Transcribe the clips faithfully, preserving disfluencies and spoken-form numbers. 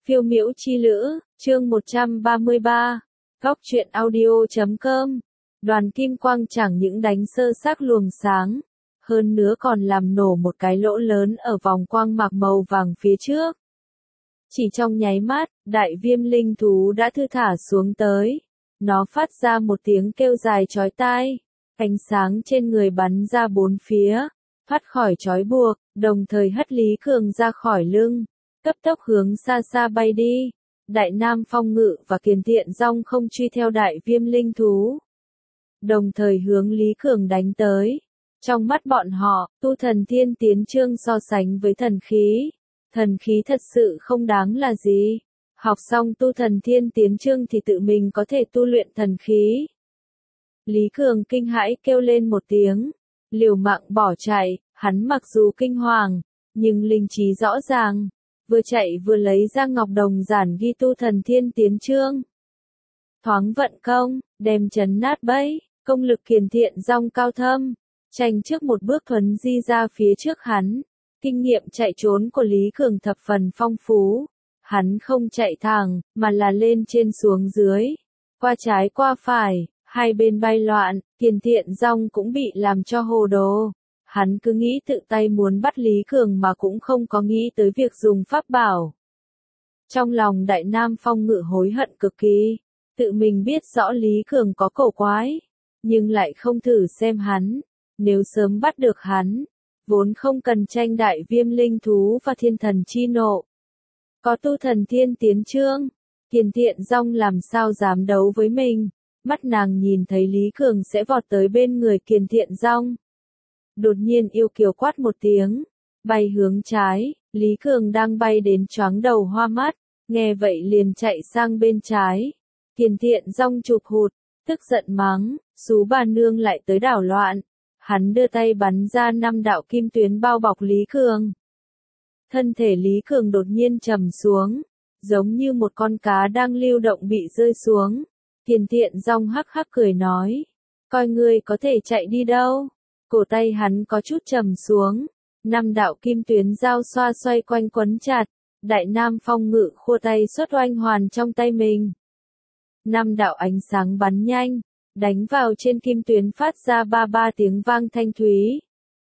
Phiêu miễu chi lữ, chương một trăm ba mươi ba, góc truyện audio chấm com. Đoàn kim quang chẳng những đánh sơ xác luồng sáng, hơn nữa còn làm nổ một cái lỗ lớn ở vòng quang mạc màu vàng phía trước. Chỉ trong nháy mắt, đại viêm linh thú đã thư thả xuống tới. Nó phát ra một tiếng kêu dài chói tai, ánh sáng trên người bắn ra bốn phía, thoát khỏi trói buộc, đồng thời hất Lý Cường ra khỏi lưng, cấp tốc hướng xa xa bay đi. Đại Nam Phong Ngự và Kiền Thiện Dong không truy theo đại viêm linh thú, đồng thời hướng Lý Cường đánh tới. Trong mắt bọn họ, tu thần thiên tiến chương so sánh với thần khí, thần khí thật sự không đáng là gì. Học xong tu thần thiên tiến chương thì tự mình có thể tu luyện thần khí. Lý Cường kinh hãi kêu lên một tiếng, liều mạng bỏ chạy. Hắn mặc dù kinh hoàng, nhưng linh trí rõ ràng, vừa chạy vừa lấy ra ngọc đồng giản ghi tu thần thiên tiến chương. Thoáng vận công, đem chấn nát bẫy, công lực Kiền Thiện Dong cao thâm, tranh trước một bước thuấn di ra phía trước hắn. Kinh nghiệm chạy trốn của Lý Cường thập phần phong phú. Hắn không chạy thẳng, mà là lên trên xuống dưới, qua trái qua phải, hai bên bay loạn. Kiền Thiện Dong cũng bị làm cho hồ đồ. Hắn cứ nghĩ tự tay muốn bắt Lý Cường mà cũng không có nghĩ tới việc dùng pháp bảo. Trong lòng Đại Nam Phong Ngự hối hận cực kỳ, tự mình biết rõ Lý Cường có cổ quái, nhưng lại không thử xem hắn. Nếu sớm bắt được hắn, vốn không cần tranh đại viêm linh thú và thiên thần chi nộ. Có tu thần thiên tiến chương, Kiền Thiện Dong làm sao dám đấu với mình. Mắt nàng nhìn thấy Lý Cường sẽ vọt tới bên người Kiền Thiện Dong. Đột nhiên yêu kiều quát một tiếng, bay hướng trái. Lý Cường đang bay đến choáng đầu hoa mắt, nghe vậy liền chạy sang bên trái. Kiền Thiện Dong chụp hụt, tức giận mắng, xú bà nương lại tới đảo loạn. Hắn đưa tay bắn ra năm đạo kim tuyến bao bọc Lý Cường. Thân thể Lý Cường đột nhiên trầm xuống, giống như một con cá đang lưu động bị rơi xuống. Kiền Thiện Dong hắc hắc cười nói, coi ngươi có thể chạy đi đâu. Cổ tay hắn có chút trầm xuống, năm đạo kim tuyến giao xoa xoay quanh quấn chặt. Đại Nam Phong Ngự khua tay xuất oanh hoàn trong tay mình. Năm đạo ánh sáng bắn nhanh, đánh vào trên kim tuyến phát ra ba ba tiếng vang thanh thúy.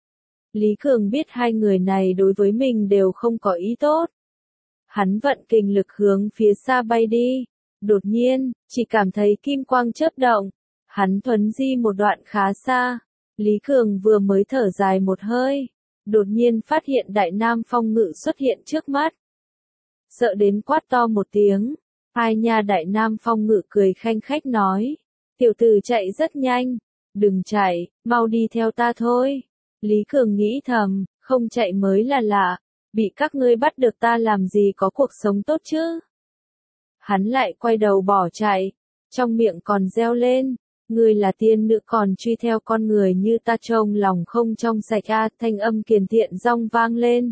Lý Cường biết hai người này đối với mình đều không có ý tốt. Hắn vận kình lực hướng phía xa bay đi. Đột nhiên, chỉ cảm thấy kim quang chớp động. Hắn thuấn di một đoạn khá xa. Lý Cường vừa mới thở dài một hơi, đột nhiên phát hiện Đại Nam Phong Ngự xuất hiện trước mắt. Sợ đến quát to một tiếng. Ai nha, Đại Nam Phong Ngự cười khanh khách nói, tiểu tử chạy rất nhanh, đừng chạy, mau đi theo ta thôi. Lý Cường nghĩ thầm, không chạy mới là lạ, bị các ngươi bắt được ta làm gì có cuộc sống tốt chứ. Hắn lại quay đầu bỏ chạy, trong miệng còn reo lên, ngươi là tiên nữ còn truy theo con người như ta, trông lòng không trong sạch a. Thanh âm Kiền Thiện Dong vang lên.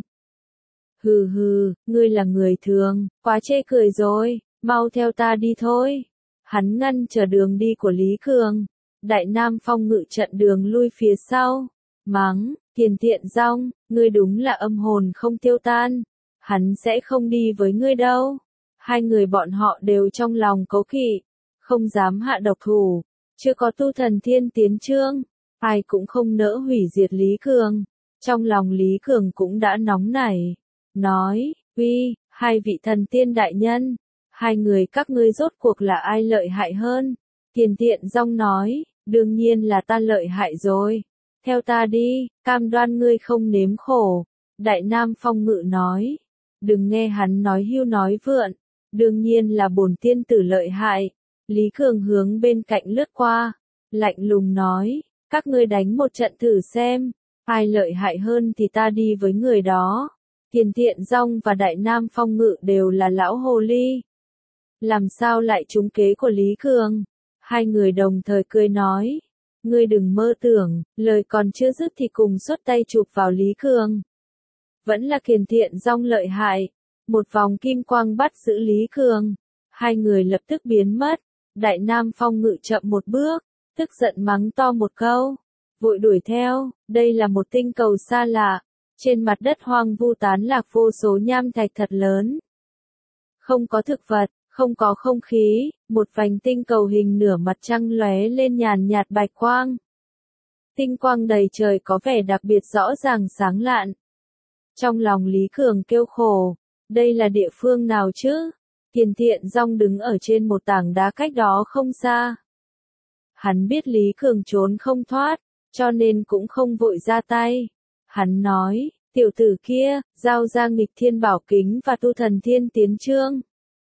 Hừ hừ, ngươi là người thường, quá chê cười rồi, mau theo ta đi thôi. Hắn ngăn trở đường đi của Lý Cường. Đại Nam Phong Ngự chặn đường lui phía sau, mắng, Kiền Thiện Dong, ngươi đúng là âm hồn không tiêu tan, hắn sẽ không đi với ngươi đâu. Hai người bọn họ đều trong lòng cố kỵ, không dám hạ độc thủ. Chưa có tu thần thiên tiến chương, ai cũng không nỡ hủy diệt Lý Cường. Trong lòng Lý Cường cũng đã nóng nảy, nói, uy, hai vị thần tiên đại nhân, hai người các ngươi rốt cuộc là ai lợi hại hơn? Kiền Thiện Dong nói, đương nhiên là ta lợi hại rồi, theo ta đi, cam đoan ngươi không nếm khổ. Đại Nam Phong Ngự nói, đừng nghe hắn nói hưu nói vượn, đương nhiên là bổn tiên tử lợi hại. Lý Cường hướng bên cạnh lướt qua, lạnh lùng nói, các ngươi đánh một trận thử xem, ai lợi hại hơn thì ta đi với người đó. Kiền Thiện Dong và Đại Nam Phong Ngự đều là lão hồ ly, làm sao lại trúng kế của Lý Cường? Hai người đồng thời cười nói, ngươi đừng mơ tưởng. Lời còn chưa dứt thì cùng xuất tay chụp vào Lý Cường. Vẫn là Kiền Thiện Dong lợi hại, một vòng kim quang bắt giữ Lý Cường, hai người lập tức biến mất. Đại Nam Phong Ngự chậm một bước, tức giận mắng to một câu, vội đuổi theo. Đây là một tinh cầu xa lạ, trên mặt đất hoang vu tán lạc vô số nham thạch thật lớn. Không có thực vật, không có không khí, một vành tinh cầu hình nửa mặt trăng lóe lên nhàn nhạt bạch quang. Tinh quang đầy trời có vẻ đặc biệt rõ ràng sáng lạn. Trong lòng Lý Cường kêu khổ, đây là địa phương nào chứ? Tiền Thiện Dong đứng ở trên một tảng đá cách đó không xa. Hắn biết Lý Cường trốn không thoát, cho nên cũng không vội ra tay. Hắn nói, tiểu tử kia, giao ra nghịch thiên bảo kính và tu thần thiên tiến chương.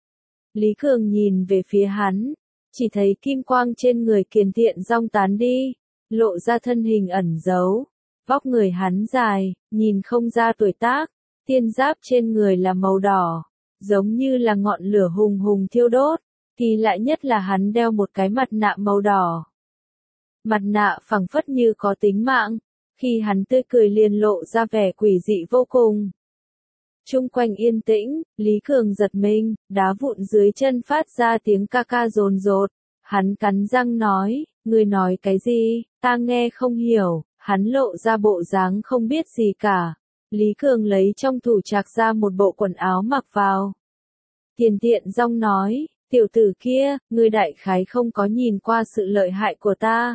Lý Cường nhìn về phía hắn, chỉ thấy kim quang trên người Kiền Thiện Dong tán đi, lộ ra thân hình ẩn giấu. Vóc người hắn dài, nhìn không ra tuổi tác, tiên giáp trên người là màu đỏ, giống như là ngọn lửa hùng hùng thiêu đốt, kỳ lạ nhất là hắn đeo một cái mặt nạ màu đỏ. Mặt nạ phẳng phất như có tính mạng, khi hắn tươi cười liền lộ ra vẻ quỷ dị vô cùng. Trung quanh yên tĩnh, Lý Cường giật mình, đá vụn dưới chân phát ra tiếng ca ca rồn rột. Hắn cắn răng nói, ngươi nói cái gì, ta nghe không hiểu, hắn lộ ra bộ dáng không biết gì cả. Lý Cường lấy trong thủ trạc ra một bộ quần áo mặc vào. Tiền Thiện Dong nói, tiểu tử kia, ngươi đại khái không có nhìn qua sự lợi hại của ta.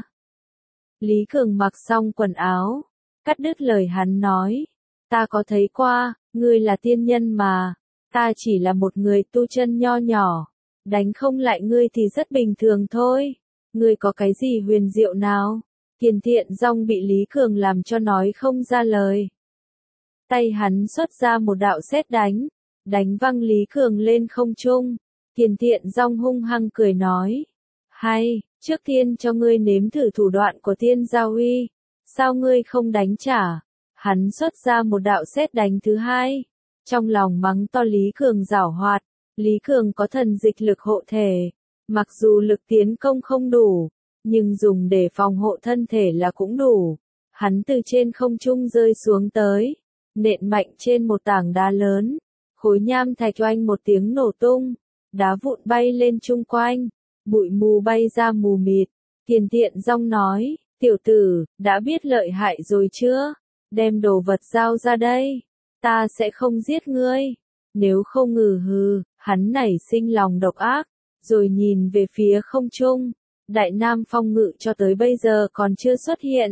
Lý Cường mặc xong quần áo, cắt đứt lời hắn nói, ta có thấy qua, ngươi là tiên nhân mà, ta chỉ là một người tu chân nho nhỏ, đánh không lại ngươi thì rất bình thường thôi, ngươi có cái gì huyền diệu nào? Tiền Thiện Dong bị Lý Cường làm cho nói không ra lời. Tay hắn xuất ra một đạo sét đánh, đánh văng Lý Cường lên không trung. Tiền Thiện Dong hung hăng cười nói, hay, trước tiên cho ngươi nếm thử thủ đoạn của tiên giao uy, sao ngươi không đánh trả? Hắn xuất ra một đạo sét đánh thứ hai, trong lòng mắng to Lý Cường giảo hoạt. Lý Cường có thần dịch lực hộ thể, mặc dù lực tiến công không đủ, nhưng dùng để phòng hộ thân thể là cũng đủ. Hắn từ trên không trung rơi xuống tới, nện mạnh trên một tảng đá lớn, khối nham thạch oanh một tiếng nổ tung, đá vụn bay lên chung quanh, bụi mù bay ra mù mịt. Tiền Thiện Dong nói, tiểu tử, đã biết lợi hại rồi chưa? Đem đồ vật giao ra đây, ta sẽ không giết ngươi. Nếu không ngừ hừ, hắn nảy sinh lòng độc ác, rồi nhìn về phía không trung. Đại Nam Phong Ngự cho tới bây giờ còn chưa xuất hiện.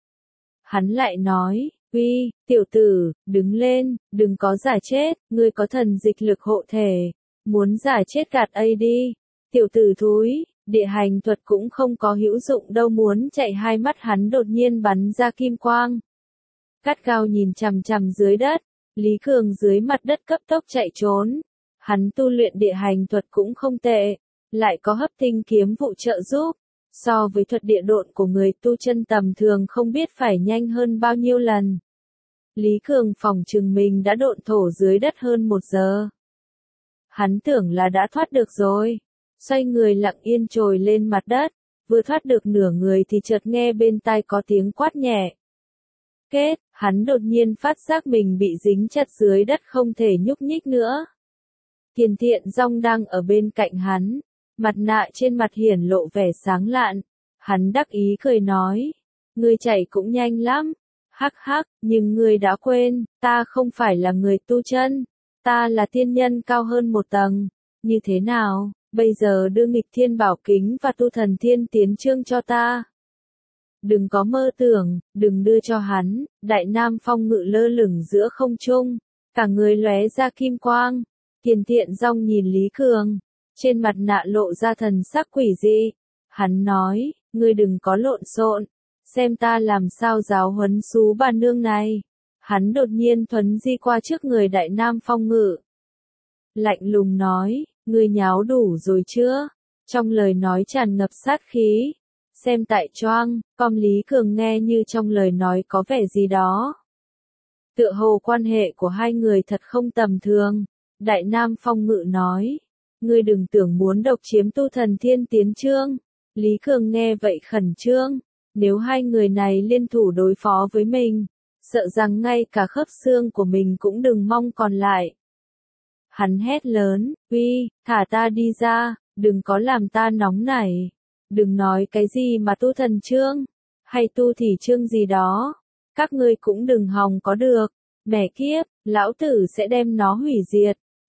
Hắn lại nói, uy, tiểu tử, đứng lên, đừng có giả chết, ngươi có thần dịch lực hộ thể, muốn giả chết gạt ấy đi. Tiểu tử thúi, địa hành thuật cũng không có hữu dụng đâu, muốn chạy. Hai mắt hắn đột nhiên bắn ra kim quang. Cát Cao nhìn chằm chằm dưới đất, Lý Cường dưới mặt đất cấp tốc chạy trốn. Hắn tu luyện địa hành thuật cũng không tệ, lại có hấp tinh kiếm vụ trợ giúp. So với thuật địa độn của người tu chân tầm thường không biết phải nhanh hơn bao nhiêu lần. Lý Cường phỏng chừng mình đã độn thổ dưới đất hơn một giờ. Hắn tưởng là đã thoát được rồi. Xoay người lặng yên trồi lên mặt đất, vừa thoát được nửa người thì chợt nghe bên tai có tiếng quát nhẹ. Kết, hắn đột nhiên phát giác mình bị dính chặt dưới đất không thể nhúc nhích nữa. Tiền Thiện Dong đang ở bên cạnh hắn, mặt nạ trên mặt hiển lộ vẻ sáng lạn. Hắn đắc ý cười nói, ngươi chạy cũng nhanh lắm, hắc hắc, nhưng ngươi đã quên, ta không phải là người tu chân, ta là tiên nhân cao hơn một tầng. Như thế nào, bây giờ đưa nghịch thiên bảo kính và tu thần thiên tiến chương cho ta. Đừng có mơ tưởng, đừng đưa cho hắn. Đại Nam Phong Ngự lơ lửng giữa không trung, cả người lóe ra kim quang. Tiền Thiện Dong nhìn Lý Cường, trên mặt nạ lộ ra thần sắc quỷ dị. Hắn nói, ngươi đừng có lộn xộn, xem ta làm sao giáo huấn xú bà nương này. Hắn đột nhiên thuấn di qua trước người Đại Nam Phong Ngự. Lạnh lùng nói, ngươi nháo đủ rồi chưa? Trong lời nói tràn ngập sát khí. Xem tại choang, com Lý Cường nghe như trong lời nói có vẻ gì đó. Tựa hồ quan hệ của hai người thật không tầm thường. Đại Nam Phong Ngự nói, ngươi đừng tưởng muốn độc chiếm tu thần thiên tiến chương. Lý Cường nghe vậy khẩn trương, nếu hai người này liên thủ đối phó với mình, sợ rằng ngay cả khớp xương của mình cũng đừng mong còn lại. Hắn hét lớn, uy, thả ta đi ra, đừng có làm ta nóng nảy. Đừng nói cái gì mà tu thần chương, hay tu thị chương gì đó. Các ngươi cũng đừng hòng có được. Mẹ kiếp, lão tử sẽ đem nó hủy diệt.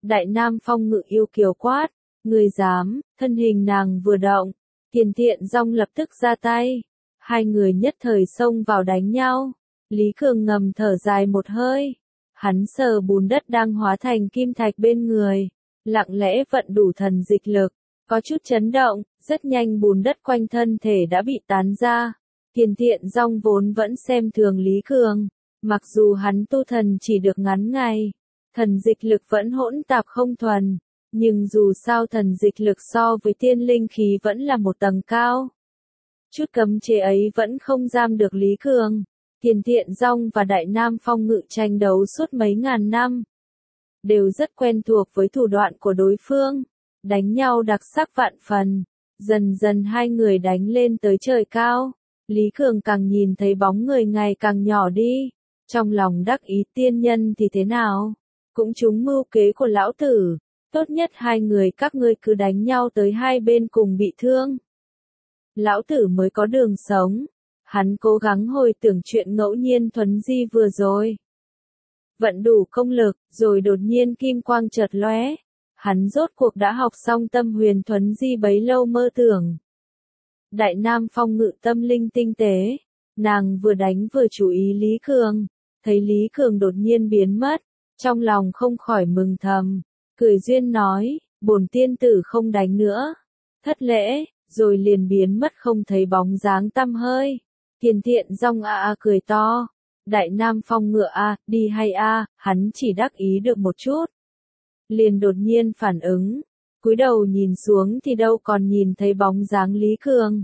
Đại Nam Phong Ngự yêu kiều quát, người dám, thân hình nàng vừa động, Tiền Thiện Dong lập tức ra tay, hai người nhất thời xông vào đánh nhau, Lý Cường ngầm thở dài một hơi, hắn sờ bùn đất đang hóa thành kim thạch bên người, lặng lẽ vận đủ thần dịch lực, có chút chấn động, rất nhanh bùn đất quanh thân thể đã bị tán ra, Tiền Thiện Dong vốn vẫn xem thường Lý Cường, mặc dù hắn tu thần chỉ được ngắn ngày, thần dịch lực vẫn hỗn tạp không thuần, nhưng dù sao thần dịch lực so với tiên linh khí vẫn là một tầng cao. Chút cấm chế ấy vẫn không giam được Lý Cường. Tiền Thiện Dong và Đại Nam Phong Ngự tranh đấu suốt mấy ngàn năm. Đều rất quen thuộc với thủ đoạn của đối phương. Đánh nhau đặc sắc vạn phần. Dần dần hai người đánh lên tới trời cao. Lý Cường càng nhìn thấy bóng người ngày càng nhỏ đi. Trong lòng đắc ý tiên nhân thì thế nào? Cũng trúng mưu kế của lão tử. Tốt nhất hai người các ngươi cứ đánh nhau tới hai bên cùng bị thương. Lão tử mới có đường sống. Hắn cố gắng hồi tưởng chuyện ngẫu nhiên thuấn di vừa rồi. Vận đủ công lực, rồi đột nhiên kim quang chợt lóe. Hắn rốt cuộc đã học xong tâm huyền thuấn di bấy lâu mơ tưởng. Đại Nam Phong Ngự tâm linh tinh tế. Nàng vừa đánh vừa chú ý Lý Cường. Thấy Lý Cường đột nhiên biến mất. Trong lòng không khỏi mừng thầm. Cười duyên nói, bổn tiên tử không đánh nữa. Thất lễ, rồi liền biến mất không thấy bóng dáng tăm hơi. Tiền Thiện Dong a a cười to. Đại Nam Phong Ngựa a, đi hay a, hắn chỉ đắc ý được một chút. Liền đột nhiên phản ứng. Cúi đầu nhìn xuống thì đâu còn nhìn thấy bóng dáng Lý Cường.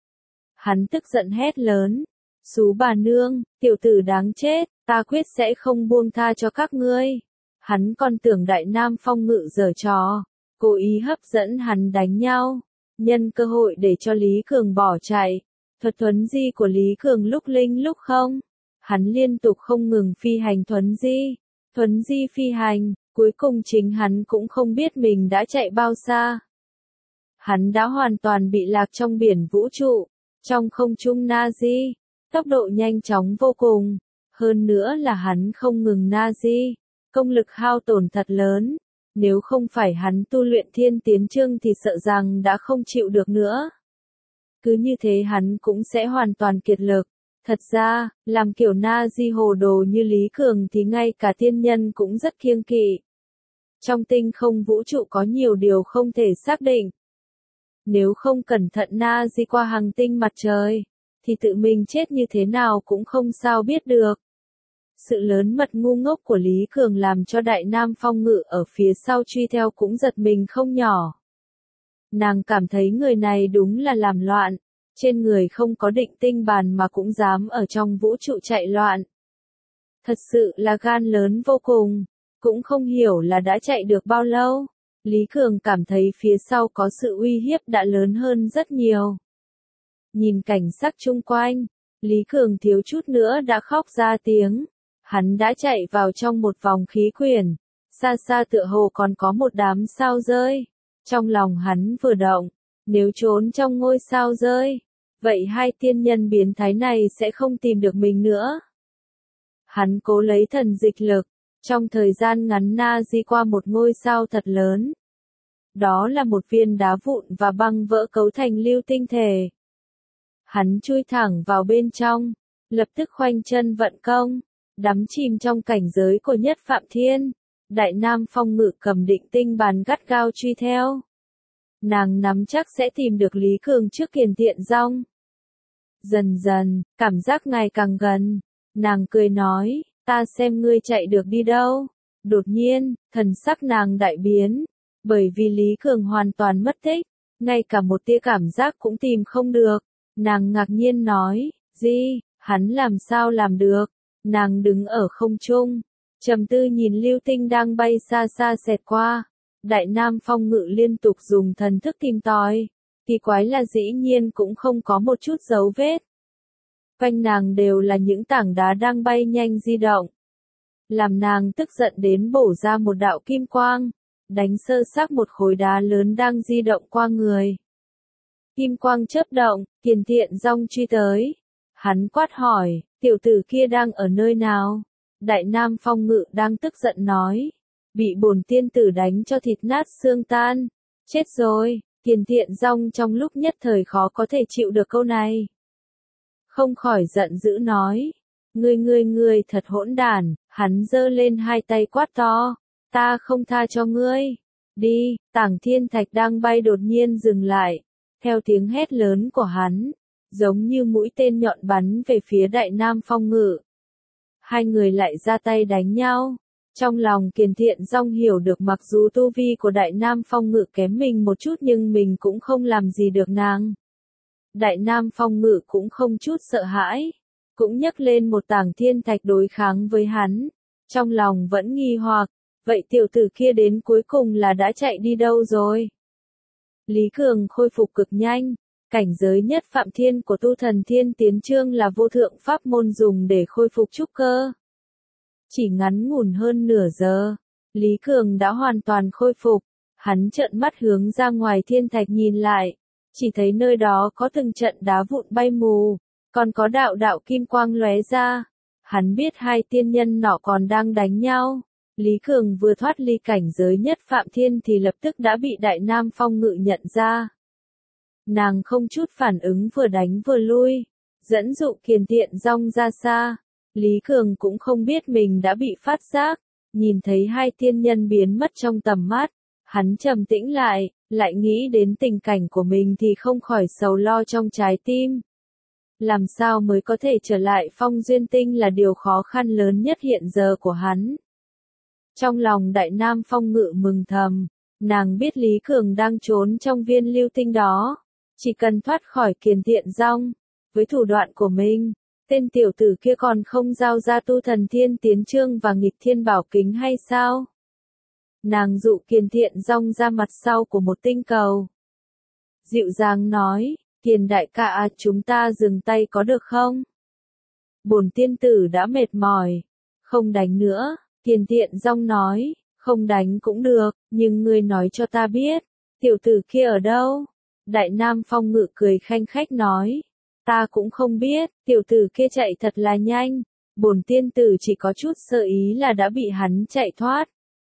Hắn tức giận hét lớn. Xú bà nương, tiểu tử đáng chết, ta quyết sẽ không buông tha cho các ngươi. Hắn còn tưởng Đại Nam Phong Ngự giở trò, cố ý hấp dẫn hắn đánh nhau, nhân cơ hội để cho Lý Cường bỏ chạy. Thuật thuấn di của Lý Cường lúc linh lúc không, hắn liên tục không ngừng phi hành thuấn di, thuấn di phi hành, cuối cùng chính hắn cũng không biết mình đã chạy bao xa. Hắn đã hoàn toàn bị lạc trong biển vũ trụ, trong không trung na di, tốc độ nhanh chóng vô cùng, hơn nữa là hắn không ngừng na di. Công lực hao tổn thật lớn, nếu không phải hắn tu luyện thiên tiến chương thì sợ rằng đã không chịu được nữa. Cứ như thế hắn cũng sẽ hoàn toàn kiệt lực. Thật ra, làm kiểu na di hồ đồ như Lý Cường thì ngay cả tiên nhân cũng rất kiêng kỵ. Trong tinh không vũ trụ có nhiều điều không thể xác định. Nếu không cẩn thận na di qua hành tinh mặt trời, thì tự mình chết như thế nào cũng không sao biết được. Sự lớn mật ngu ngốc của Lý Cường làm cho Đại Nam Phong Ngự ở phía sau truy theo cũng giật mình không nhỏ. Nàng cảm thấy người này đúng là làm loạn, trên người không có định tinh bàn mà cũng dám ở trong vũ trụ chạy loạn. Thật sự là gan lớn vô cùng, cũng không hiểu là đã chạy được bao lâu. Lý Cường cảm thấy phía sau có sự uy hiếp đã lớn hơn rất nhiều. Nhìn cảnh sắc chung quanh, Lý Cường thiếu chút nữa đã khóc ra tiếng. Hắn đã chạy vào trong một vòng khí quyển, xa xa tựa hồ còn có một đám sao rơi. Trong lòng hắn vừa động, nếu trốn trong ngôi sao rơi, vậy hai tiên nhân biến thái này sẽ không tìm được mình nữa. Hắn cố lấy thần dịch lực, trong thời gian ngắn na di qua một ngôi sao thật lớn. Đó là một viên đá vụn và băng vỡ cấu thành lưu tinh thể. Hắn chui thẳng vào bên trong, lập tức khoanh chân vận công. Đắm chìm trong cảnh giới của Nhất Phạm Thiên, Đại Nam Phong Ngự cầm định tinh bàn gắt gao truy theo. Nàng nắm chắc sẽ tìm được Lý Cường trước Tiền Thiện Dong. Dần dần, cảm giác ngày càng gần, nàng cười nói, ta xem ngươi chạy được đi đâu. Đột nhiên, thần sắc nàng đại biến, bởi vì Lý Cường hoàn toàn mất tích, ngay cả một tia cảm giác cũng tìm không được. Nàng ngạc nhiên nói, gì, hắn làm sao làm được? Nàng đứng ở không trung, trầm tư nhìn lưu tinh đang bay xa xa xẹt qua. Đại Nam Phong Ngự liên tục dùng thần thức tìm tòi, kỳ quái là dĩ nhiên cũng không có một chút dấu vết. Quanh nàng đều là những tảng đá đang bay nhanh di động. Làm nàng tức giận đến bổ ra một đạo kim quang, đánh sơ xác một khối đá lớn đang di động qua người. Kim quang chớp động, Tiền Thiện Dong truy tới. Hắn quát hỏi, tiểu tử kia đang ở nơi nào? Đại Nam Phong Ngự đang tức giận nói, bị bổn tiên tử đánh cho thịt nát xương tan. Chết rồi, Kiền Thiện Dong trong lúc nhất thời khó có thể chịu được câu này. Không khỏi giận dữ nói. Ngươi ngươi ngươi thật hỗn đản, hắn giơ lên hai tay quát to. Ta không tha cho ngươi. Đi, Tảng Thiên Thạch đang bay đột nhiên dừng lại. Theo tiếng hét lớn của hắn, giống như mũi tên nhọn bắn về phía Đại Nam Phong Ngự. Hai người lại ra tay đánh nhau. Trong lòng Kiền Thiện Dong hiểu được mặc dù tu vi của Đại Nam Phong Ngự kém mình một chút nhưng mình cũng không làm gì được nàng. Đại Nam Phong Ngự cũng không chút sợ hãi, cũng nhấc lên một tảng thiên thạch đối kháng với hắn. Trong lòng vẫn nghi hoặc, vậy tiểu tử kia đến cuối cùng là đã chạy đi đâu rồi? Lý Cường khôi phục cực nhanh, cảnh giới nhất Phạm Thiên của Tu Thần Thiên Tiến Chương là vô thượng pháp môn dùng để khôi phục trúc cơ. Chỉ ngắn ngủn hơn nửa giờ, Lý Cường đã hoàn toàn khôi phục, hắn trợn mắt hướng ra ngoài thiên thạch nhìn lại, chỉ thấy nơi đó có từng trận đá vụn bay mù, còn có đạo đạo kim quang lóe ra. Hắn biết hai tiên nhân nọ còn đang đánh nhau. Lý Cường vừa thoát ly cảnh giới nhất Phạm Thiên thì lập tức đã bị Đại Nam Phong Ngự nhận ra. Nàng không chút phản ứng vừa đánh vừa lui, dẫn dụ Kiền Thiện Dong ra xa. Lý Cường cũng không biết mình đã bị phát giác, nhìn thấy hai tiên nhân biến mất trong tầm mắt, hắn trầm tĩnh lại, lại nghĩ đến tình cảnh của mình thì không khỏi sầu lo trong trái tim. Làm sao mới có thể trở lại Phong Duyên Tinh là điều khó khăn lớn nhất hiện giờ của hắn. Trong lòng Đại Nam Phong Ngự mừng thầm, nàng biết Lý Cường đang trốn trong viên lưu tinh đó, chỉ cần thoát khỏi Kiền Thiện Dong, với thủ đoạn của mình, tên tiểu tử kia còn không giao ra Tu Thần Thiên Tiến Chương và Nghịch Thiên Bảo Kính hay sao? Nàng dụ Kiền Thiện Dong ra mặt sau của một tinh cầu. Dịu dàng nói, Kiền đại ca à, chúng ta dừng tay có được không? Bổn tiên tử đã mệt mỏi, không đánh nữa. Kiền Thiện Dong nói, không đánh cũng được, nhưng ngươi nói cho ta biết, tiểu tử kia ở đâu? Đại Nam Phong Ngự cười khanh khách nói, ta cũng không biết, tiểu tử kia chạy thật là nhanh, bổn tiên tử chỉ có chút sơ ý là đã bị hắn chạy thoát.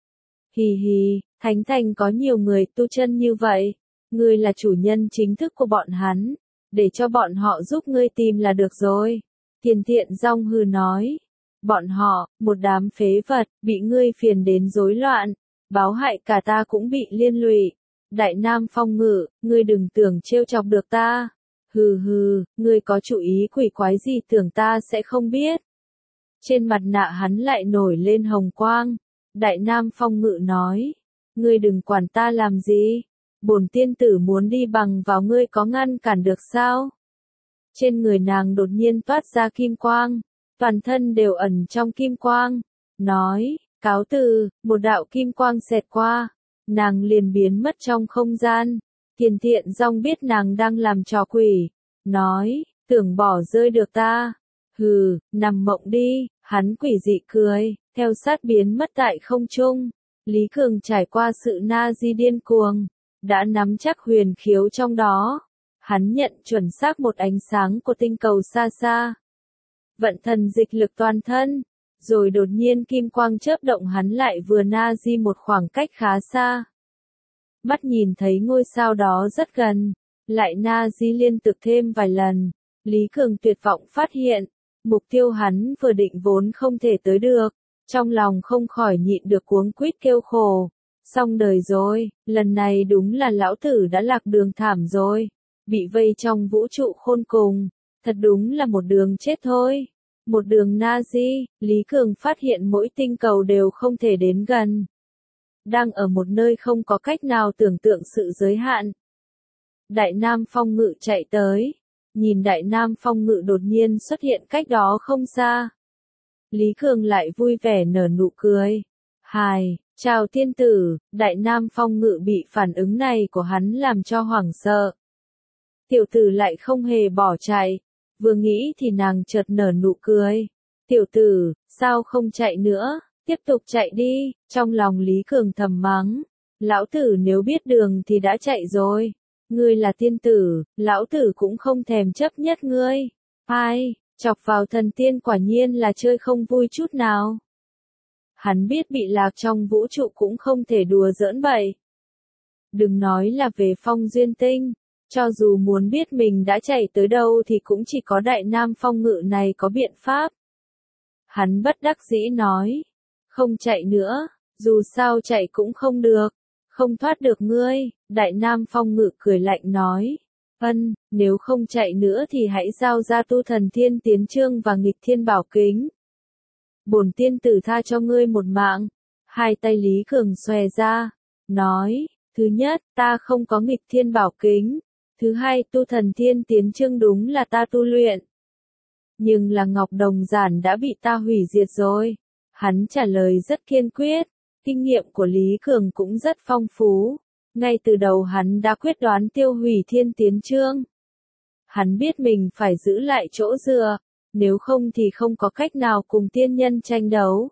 Hì hì, Thánh Thành có nhiều người tu chân như vậy, ngươi là chủ nhân chính thức của bọn hắn, để cho bọn họ giúp ngươi tìm là được rồi. Kiền Thiện Dong hừ nói, bọn họ, một đám phế vật, bị ngươi phiền đến rối loạn, báo hại cả ta cũng bị liên lụy. Đại Nam Phong Ngự, ngươi đừng tưởng trêu chọc được ta. Hừ hừ, ngươi có chủ ý quỷ quái gì tưởng ta sẽ không biết. Trên mặt nạ hắn lại nổi lên hồng quang. Đại Nam Phong Ngự nói, ngươi đừng quản ta làm gì. Bổn tiên tử muốn đi bằng vào ngươi có ngăn cản được sao? Trên người nàng đột nhiên toát ra kim quang, toàn thân đều ẩn trong kim quang. Nói, cáo từ, một đạo kim quang xẹt qua, nàng liền biến mất trong không gian. Kiền Thiện Dong biết nàng đang làm trò quỷ, nói, tưởng bỏ rơi được ta. Hừ, nằm mộng đi, hắn quỷ dị cười, theo sát biến mất tại không trung. Lý Cường trải qua sự na di điên cuồng, đã nắm chắc huyền khiếu trong đó. Hắn nhận chuẩn xác một ánh sáng của tinh cầu xa xa. Vận thần dịch lực toàn thân, rồi đột nhiên kim quang chớp động hắn lại vừa na di một khoảng cách khá xa. Mắt nhìn thấy ngôi sao đó rất gần, lại na di liên tục thêm vài lần. Lý Cường tuyệt vọng phát hiện, mục tiêu hắn vừa định vốn không thể tới được, trong lòng không khỏi nhịn được cuống quýt kêu khổ. Xong đời rồi, lần này đúng là lão tử đã lạc đường thảm rồi, bị vây trong vũ trụ khôn cùng, thật đúng là một đường chết thôi. Một đường na di, Lý Cường phát hiện mỗi tinh cầu đều không thể đến gần. Đang ở một nơi không có cách nào tưởng tượng sự giới hạn. Đại Nam Phong Ngự chạy tới, nhìn Đại Nam Phong Ngự đột nhiên xuất hiện cách đó không xa. Lý Cường lại vui vẻ nở nụ cười. Hài, chào tiên tử. Đại Nam Phong Ngự bị phản ứng này của hắn làm cho hoảng sợ. Tiểu tử lại không hề bỏ chạy. Vừa nghĩ thì nàng chợt nở nụ cười. Tiểu tử, sao không chạy nữa, tiếp tục chạy đi. Trong lòng Lý Cường thầm mắng, lão tử nếu biết đường thì đã chạy rồi. Ngươi là tiên tử, lão tử cũng không thèm chấp nhất ngươi. Ai, chọc vào thần tiên quả nhiên là chơi không vui chút nào. Hắn biết bị lạc trong vũ trụ cũng không thể đùa giỡn bậy. Đừng nói là về Phong Duyên Tinh, cho dù muốn biết mình đã chạy tới đâu thì cũng chỉ có Đại Nam Phong Ngự này có biện pháp. Hắn bất đắc dĩ nói, không chạy nữa, dù sao chạy cũng không được, không thoát được ngươi. Đại Nam Phong Ngự cười lạnh nói, ân, nếu không chạy nữa thì hãy giao ra Tu Thần Thiên Tiến Chương và Nghịch Thiên Bảo Kính. Bổn tiên tử tha cho ngươi một mạng. Hai tay Lý Cường xòe ra, nói, thứ nhất, ta không có Nghịch Thiên Bảo Kính. Thứ hai, Tu Thần Thiên Tiến Chương đúng là ta tu luyện. Nhưng là Ngọc Đồng Giản đã bị ta hủy diệt rồi. Hắn trả lời rất kiên quyết. Kinh nghiệm của Lý Cường cũng rất phong phú. Ngay từ đầu hắn đã quyết đoán tiêu hủy Thiên Tiến Chương. Hắn biết mình phải giữ lại chỗ dựa, nếu không thì không có cách nào cùng tiên nhân tranh đấu.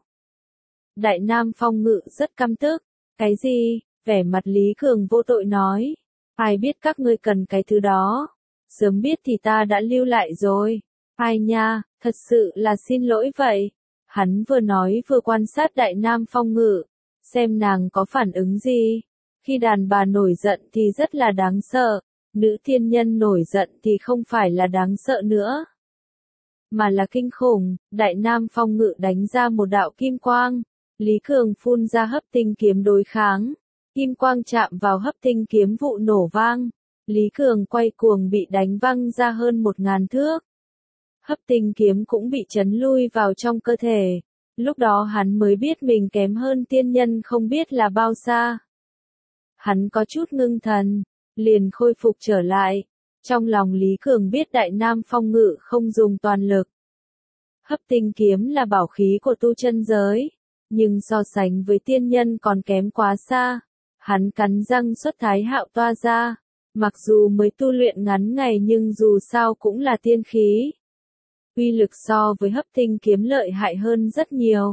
Đại Nam Phong Ngự rất căm tức. Cái gì? Vẻ mặt Lý Cường vô tội nói. Ai biết các ngươi cần cái thứ đó. Sớm biết thì ta đã lưu lại rồi. Ai nha, thật sự là xin lỗi vậy. Hắn vừa nói vừa quan sát Đại Nam Phong Ngự, xem nàng có phản ứng gì. Khi đàn bà nổi giận thì rất là đáng sợ, nữ tiên nhân nổi giận thì không phải là đáng sợ nữa, mà là kinh khủng. Đại Nam Phong Ngự đánh ra một đạo kim quang, Lý Cường phun ra hấp tinh kiếm đối kháng. Kim quang chạm vào hấp tinh kiếm vụ nổ vang, Lý Cường quay cuồng bị đánh văng ra hơn một ngàn thước. Hấp tinh kiếm cũng bị chấn lui vào trong cơ thể. Lúc đó hắn mới biết mình kém hơn tiên nhân không biết là bao xa. Hắn có chút ngưng thần, liền khôi phục trở lại. Trong lòng Lý Cường biết Đại Nam Phong Ngự không dùng toàn lực. Hấp tinh kiếm là bảo khí của tu chân giới, nhưng so sánh với tiên nhân còn kém quá xa. Hắn cắn răng xuất Thái Hạo toa ra. Mặc dù mới tu luyện ngắn ngày nhưng dù sao cũng là tiên khí. Uy lực so với hấp tinh kiếm lợi hại hơn rất nhiều.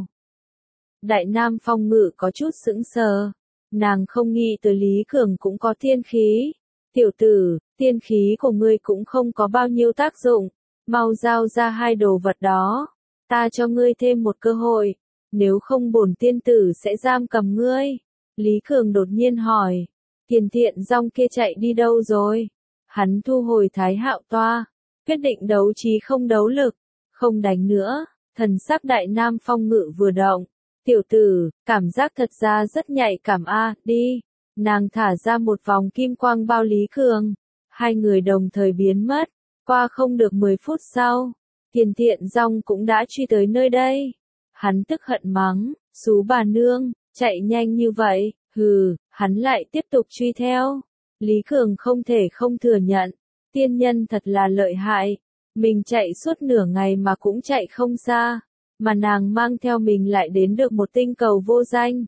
Đại Nam Phong Ngự có chút sững sờ. Nàng không nghĩ tới Lý Cường cũng có tiên khí. Tiểu tử, tiên khí của ngươi cũng không có bao nhiêu tác dụng. Mau giao ra hai đồ vật đó. Ta cho ngươi thêm một cơ hội. Nếu không bổn tiên tử sẽ giam cầm ngươi. Lý Cường đột nhiên hỏi. Tiền thiện rong kia chạy đi đâu rồi? Hắn thu hồi Thái Hạo toa. Quyết định đấu trí không đấu lực. Không đánh nữa. Thần sắc Đại Nam Phong Ngự vừa động. Tiểu tử, cảm giác thật ra rất nhạy cảm a, đi. Nàng thả ra một vòng kim quang bao Lý Cường. Hai người đồng thời biến mất. Qua không được mười phút sau, Tiền thiện rong cũng đã truy tới nơi đây. Hắn tức hận mắng, xú bà nương, chạy nhanh như vậy, hừ, hắn lại tiếp tục truy theo. Lý Cường không thể không thừa nhận, tiên nhân thật là lợi hại. Mình chạy suốt nửa ngày mà cũng chạy không xa, mà nàng mang theo mình lại đến được một tinh cầu vô danh.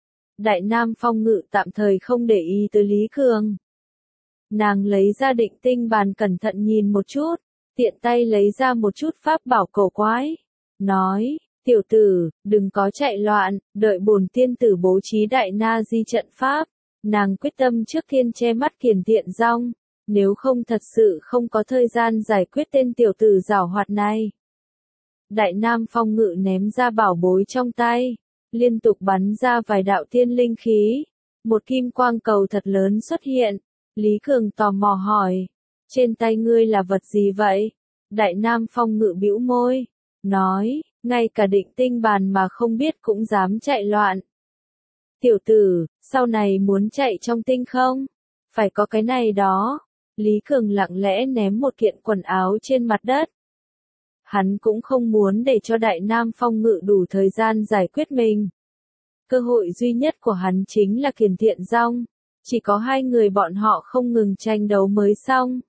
Đại Nam Phong Ngự tạm thời không để ý tới Lý Cường. Nàng lấy ra định tinh bàn cẩn thận nhìn một chút, tiện tay lấy ra một chút pháp bảo cổ quái. Nói, tiểu tử, đừng có chạy loạn, đợi bổn tiên tử bố trí đại na di trận pháp. Nàng quyết tâm trước tiên che mắt Kiền Thiện Rong, nếu không thật sự không có thời gian giải quyết tên tiểu tử giảo hoạt này. Đại Nam Phong Ngự ném ra bảo bối trong tay, liên tục bắn ra vài đạo tiên linh khí. Một kim quang cầu thật lớn xuất hiện. Lý Cường tò mò hỏi, trên tay ngươi là vật gì vậy? Đại Nam Phong Ngự bĩu môi, nói, ngay cả định tinh bàn mà không biết cũng dám chạy loạn. Tiểu tử, sau này muốn chạy trong tinh không? Phải có cái này đó. Lý Cường lặng lẽ ném một kiện quần áo trên mặt đất. Hắn cũng không muốn để cho Đại Nam Phong Ngự đủ thời gian giải quyết mình. Cơ hội duy nhất của hắn chính là Kiền Thiện Rong. Chỉ có hai người bọn họ không ngừng tranh đấu mới xong.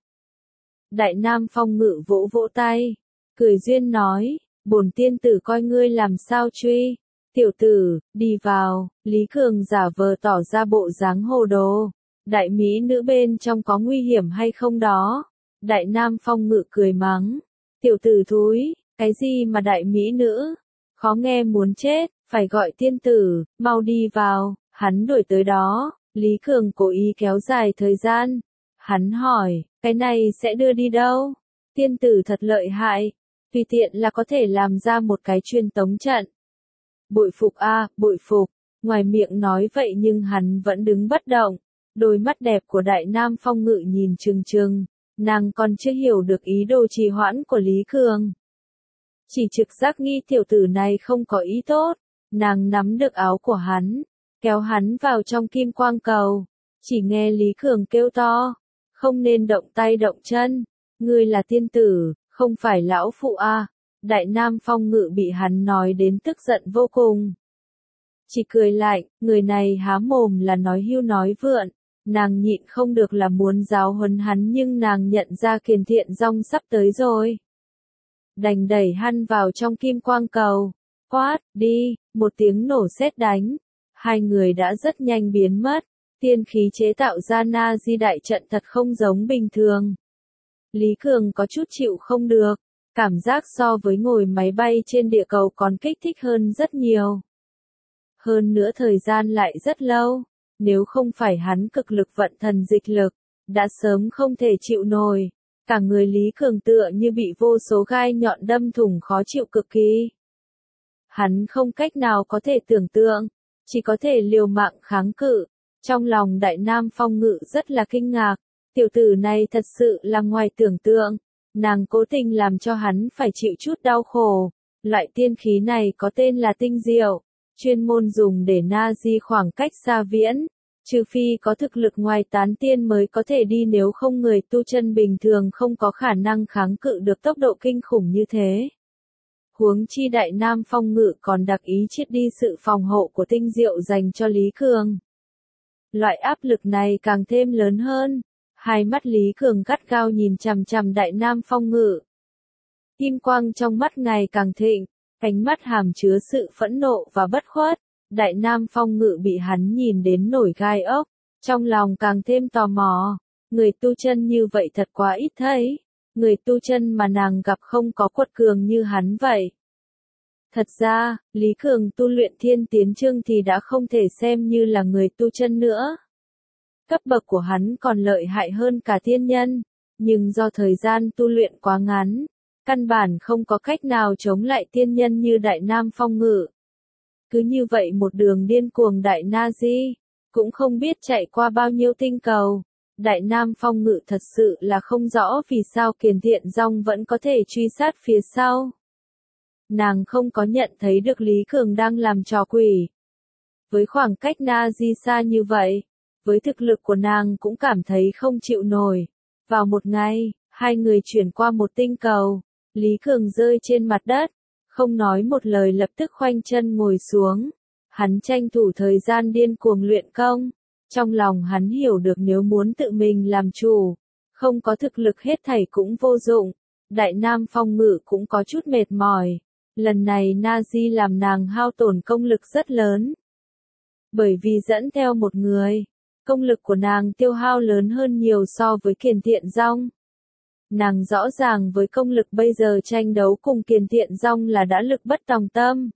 Đại Nam Phong Ngự vỗ vỗ tay, cười duyên nói, bổn tiên tử coi ngươi làm sao truy. Tiểu tử, đi vào. Lý Cường giả vờ tỏ ra bộ dáng hồ đồ. Đại mỹ nữ bên trong có nguy hiểm hay không đó? Đại Nam Phong Ngự cười mắng. Tiểu tử thúi, cái gì mà đại mỹ nữ? Khó nghe muốn chết, phải gọi tiên tử, mau đi vào. Hắn đuổi tới đó. Lý Cường cố ý kéo dài thời gian. Hắn hỏi, cái này sẽ đưa đi đâu? Tiên tử thật lợi hại, tùy tiện là có thể làm ra một cái truyền tống trận. Bội phục a, bội phục. Ngoài miệng nói vậy nhưng hắn vẫn đứng bất động. Đôi mắt đẹp của Đại Nam Phong Ngự nhìn trừng trừng, nàng còn chưa hiểu được ý đồ trì hoãn của Lý Cường. Chỉ trực giác nghi tiểu tử này không có ý tốt, nàng nắm được áo của hắn, kéo hắn vào trong kim quang cầu. Chỉ nghe Lý Cường kêu to, không nên động tay động chân, ngươi là tiên tử, không phải lão phụ a. Đại Nam Phong Ngự bị hắn nói đến tức giận vô cùng. Chỉ cười lạnh, người này há mồm là nói hưu nói vượn, nàng nhịn không được là muốn giáo huấn hắn nhưng nàng nhận ra Kiền Thiện Dong sắp tới rồi. Đành đẩy hắn vào trong kim quang cầu, quát, đi, một tiếng nổ sét đánh, hai người đã rất nhanh biến mất, tiên khí chế tạo ra na di đại trận thật không giống bình thường. Lý Cường có chút chịu không được, cảm giác so với ngồi máy bay trên địa cầu còn kích thích hơn rất nhiều. Hơn nữa thời gian lại rất lâu, nếu không phải hắn cực lực vận thần dịch lực, đã sớm không thể chịu nổi. Cả người Lý Cường tựa như bị vô số gai nhọn đâm thủng khó chịu cực kỳ. Hắn không cách nào có thể tưởng tượng, chỉ có thể liều mạng kháng cự. Trong lòng Đại Nam Phong Ngự rất là kinh ngạc, tiểu tử này thật sự là ngoài tưởng tượng, nàng cố tình làm cho hắn phải chịu chút đau khổ. Loại tiên khí này có tên là tinh diệu, chuyên môn dùng để na di khoảng cách xa viễn. Trừ phi có thực lực ngoài tán tiên mới có thể đi, nếu không người tu chân bình thường không có khả năng kháng cự được tốc độ kinh khủng như thế. Huống chi Đại Nam Phong Ngự còn đặc ý triệt đi sự phòng hộ của tinh diệu dành cho Lý Cường. Loại áp lực này càng thêm lớn hơn, hai mắt Lý Cường gắt gao nhìn chằm chằm Đại Nam Phong Ngự. Kim quang trong mắt ngày càng thịnh, ánh mắt hàm chứa sự phẫn nộ và bất khuất. Đại Nam Phong Ngự bị hắn nhìn đến nổi gai ốc, trong lòng càng thêm tò mò. Người tu chân như vậy thật quá ít thấy, người tu chân mà nàng gặp không có quật cường như hắn vậy. Thật ra, Lý Cường tu luyện Thiên Tiến Chương thì đã không thể xem như là người tu chân nữa. Cấp bậc của hắn còn lợi hại hơn cả thiên nhân, nhưng do thời gian tu luyện quá ngắn, căn bản không có cách nào chống lại tiên nhân như Đại Nam Phong Ngự. Cứ như vậy một đường điên cuồng đại na di, cũng không biết chạy qua bao nhiêu tinh cầu. Đại Nam Phong Ngự thật sự là không rõ vì sao Kiền Thiện Dong vẫn có thể truy sát phía sau. Nàng không có nhận thấy được Lý Cường đang làm trò quỷ. Với khoảng cách na di xa như vậy, với thực lực của nàng cũng cảm thấy không chịu nổi. Vào một ngày, hai người chuyển qua một tinh cầu, Lý Cường rơi trên mặt đất. Không nói một lời lập tức khoanh chân ngồi xuống. Hắn tranh thủ thời gian điên cuồng luyện công. Trong lòng hắn hiểu được nếu muốn tự mình làm chủ, không có thực lực hết thảy cũng vô dụng. Đại Nam Phong Ngự cũng có chút mệt mỏi. Lần này na di làm nàng hao tổn công lực rất lớn. Bởi vì dẫn theo một người, công lực của nàng tiêu hao lớn hơn nhiều so với Kiền Thiện Dong. Nàng rõ ràng với công lực bây giờ tranh đấu cùng Kiền Thiện Dong là đã lực bất tòng tâm.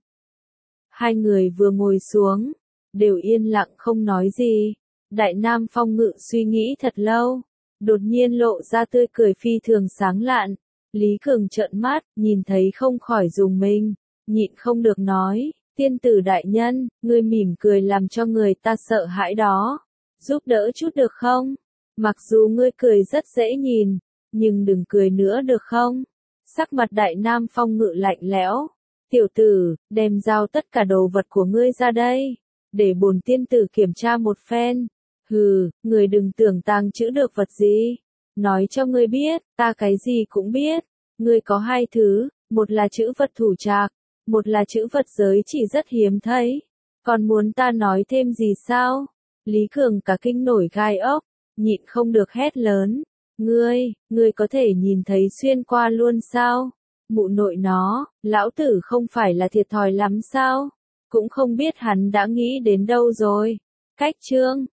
Hai người vừa ngồi xuống, đều yên lặng không nói gì. Đại Nam Phong Ngự suy nghĩ thật lâu, đột nhiên lộ ra tươi cười phi thường sáng lạn. Lý Cường trợn mắt, nhìn thấy không khỏi rùng mình, nhịn không được nói, tiên tử đại nhân, ngươi mỉm cười làm cho người ta sợ hãi đó. Giúp đỡ chút được không? Mặc dù ngươi cười rất dễ nhìn, nhưng đừng cười nữa được không? Sắc mặt Đại Nam Phong Ngự lạnh lẽo. Tiểu tử, đem giao tất cả đồ vật của ngươi ra đây, để bổn tiên tử kiểm tra một phen. Hừ, ngươi đừng tưởng tàng trữ được vật gì. Nói cho ngươi biết, ta cái gì cũng biết. Ngươi có hai thứ, một là chữ vật thủ trạc, một là chữ vật giới chỉ rất hiếm thấy. Còn muốn ta nói thêm gì sao? Lý Cường cả kinh nổi gai ốc, nhịn không được hét lớn. Ngươi, ngươi có thể nhìn thấy xuyên qua luôn sao? Mụ nội nó, lão tử không phải là thiệt thòi lắm sao? Cũng không biết hắn đã nghĩ đến đâu rồi. Cách chương